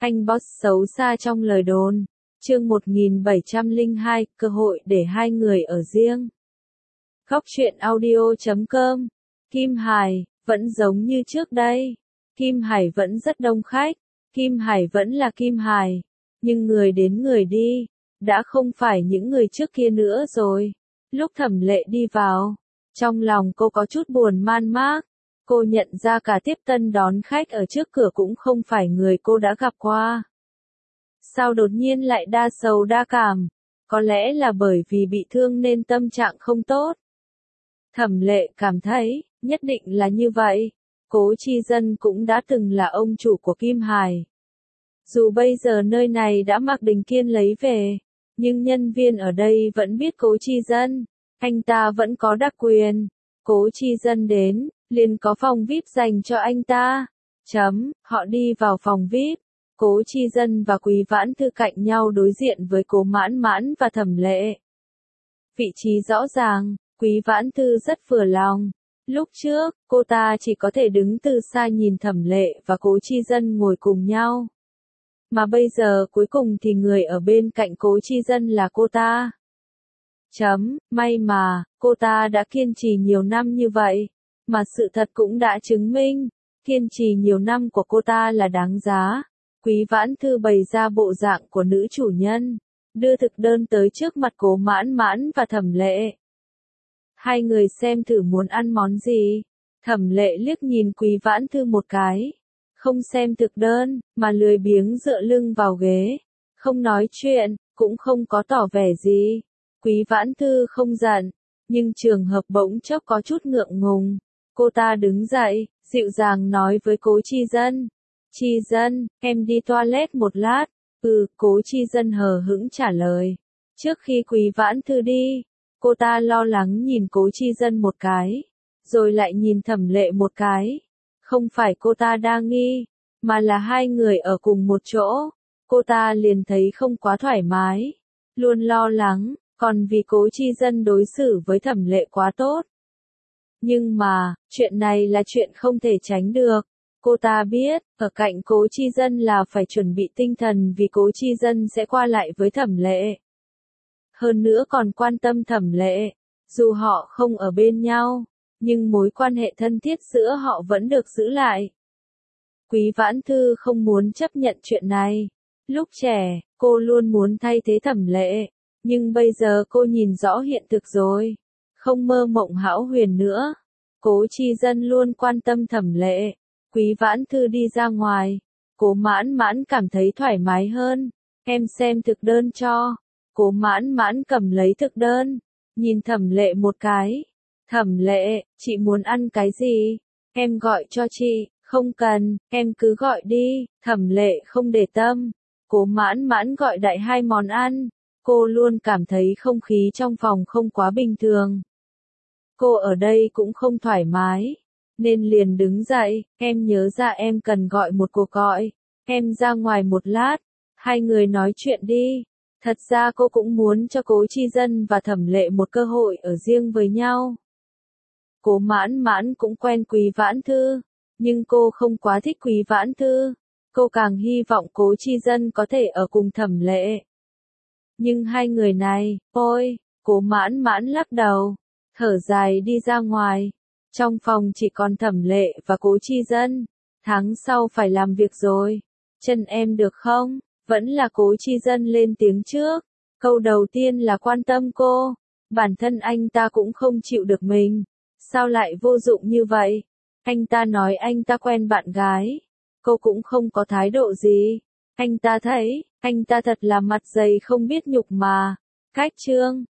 Anh boss xấu xa trong lời đồn. Chương 1702, cơ hội để hai người ở riêng. Góc truyện audio.com. Kim Hải, vẫn giống như trước đây. Kim Hải vẫn rất đông khách. Kim Hải vẫn là Kim Hải. Nhưng người đến người đi, đã không phải những người trước kia nữa rồi. Lúc Thẩm Lệ đi vào, trong lòng cô có chút buồn man mác. Cô nhận ra cả tiếp tân đón khách ở trước cửa cũng không phải người cô đã gặp qua. Sao đột nhiên lại đa sầu đa cảm? Có lẽ là bởi vì bị thương nên tâm trạng không tốt. Thẩm Lệ cảm thấy, nhất định là như vậy. Cố Chi Dân cũng đã từng là ông chủ của Kim Hải. Dù bây giờ nơi này đã Mạc Đình Kiên lấy về, nhưng nhân viên ở đây vẫn biết Cố Chi Dân. Anh ta vẫn có đặc quyền. Cố Chi Dân đến, liền có phòng VIP dành cho anh ta. Họ đi vào phòng VIP. Cố Chi Dân và Quý Vãn Thư cạnh nhau đối diện với Cố Mãn Mãn và Thẩm Lệ. Vị trí rõ ràng, Quý Vãn Thư rất vừa lòng. Lúc trước, cô ta chỉ có thể đứng từ xa nhìn Thẩm Lệ và Cố Chi Dân ngồi cùng nhau. Mà bây giờ cuối cùng thì người ở bên cạnh Cố Chi Dân là cô ta. May mà, cô ta đã kiên trì nhiều năm như vậy. Mà sự thật cũng đã chứng minh, kiên trì nhiều năm của cô ta là đáng giá. Quý Vãn Thư bày ra bộ dạng của nữ chủ nhân, đưa thực đơn tới trước mặt Cố Mãn Mãn và Thẩm Lệ. Hai người xem thử muốn ăn món gì. Thẩm Lệ liếc nhìn Quý Vãn Thư một cái, không xem thực đơn, mà lười biếng dựa lưng vào ghế, không nói chuyện, cũng không có tỏ vẻ gì. Quý Vãn Thư không giận, nhưng trường hợp bỗng chốc có chút ngượng ngùng. Cô ta đứng dậy, dịu dàng nói với Cố Chi Dân. Chi Dân, em đi toilet một lát. Cố Chi Dân hờ hững trả lời. Trước khi Quý Vãn Thư đi, cô ta lo lắng nhìn Cố Chi Dân một cái, rồi lại nhìn Thẩm Lệ một cái. Không phải cô ta đa nghi, mà là hai người ở cùng một chỗ. Cô ta liền thấy không quá thoải mái, luôn lo lắng, còn vì Cố Chi Dân đối xử với Thẩm Lệ quá tốt. Nhưng mà, chuyện này là chuyện không thể tránh được. Cô ta biết, ở cạnh Cố Chi Dân là phải chuẩn bị tinh thần vì Cố Chi Dân sẽ qua lại với Thẩm Lệ. Hơn nữa còn quan tâm Thẩm Lệ. Dù họ không ở bên nhau, nhưng mối quan hệ thân thiết giữa họ vẫn được giữ lại. Quý Vãn Thư không muốn chấp nhận chuyện này. Lúc trẻ, cô luôn muốn thay thế Thẩm Lệ, nhưng bây giờ cô nhìn rõ hiện thực rồi. Không mơ mộng hão huyền nữa. Cố Chi Dân luôn quan tâm Thẩm Lệ. Quý Vãn Thư đi ra ngoài. Cố Mãn Mãn cảm thấy thoải mái hơn. Em xem thực đơn cho. Cố Mãn Mãn cầm lấy thực đơn, nhìn Thẩm Lệ một cái. Thẩm Lệ, chị muốn ăn cái gì? Em gọi cho chị. Không cần, em cứ gọi đi. Thẩm Lệ không để tâm. Cố Mãn Mãn gọi đại 2 món ăn. Cô luôn cảm thấy không khí trong phòng không quá bình thường. Cô ở đây cũng không thoải mái, nên liền đứng dậy. Em nhớ ra em cần gọi một cuộc gọi. Em ra ngoài một lát, hai người nói chuyện đi. Thật ra cô cũng muốn cho Cố Chi Dân và Thẩm Lệ một cơ hội ở riêng với nhau. Cố Mãn Mãn cũng quen Quý Vãn Thư, nhưng cô không quá thích Quý Vãn Thư. Cô càng hy vọng Cố Chi Dân có thể ở cùng Thẩm Lệ. Nhưng hai người này, ôi, Cố Mãn Mãn lắc đầu, thở dài đi ra ngoài. Trong phòng chỉ còn Thẩm Lệ và Cố Chi Dân. Tháng sau phải làm việc rồi. Chân em được không? Vẫn là Cố Chi Dân lên tiếng trước. Câu đầu tiên là quan tâm cô. Bản thân anh ta cũng không chịu được mình. Sao lại vô dụng như vậy? Anh ta nói anh ta quen bạn gái. Cô cũng không có thái độ gì. Anh ta thấy, anh ta thật là mặt dày không biết nhục mà. Cách chương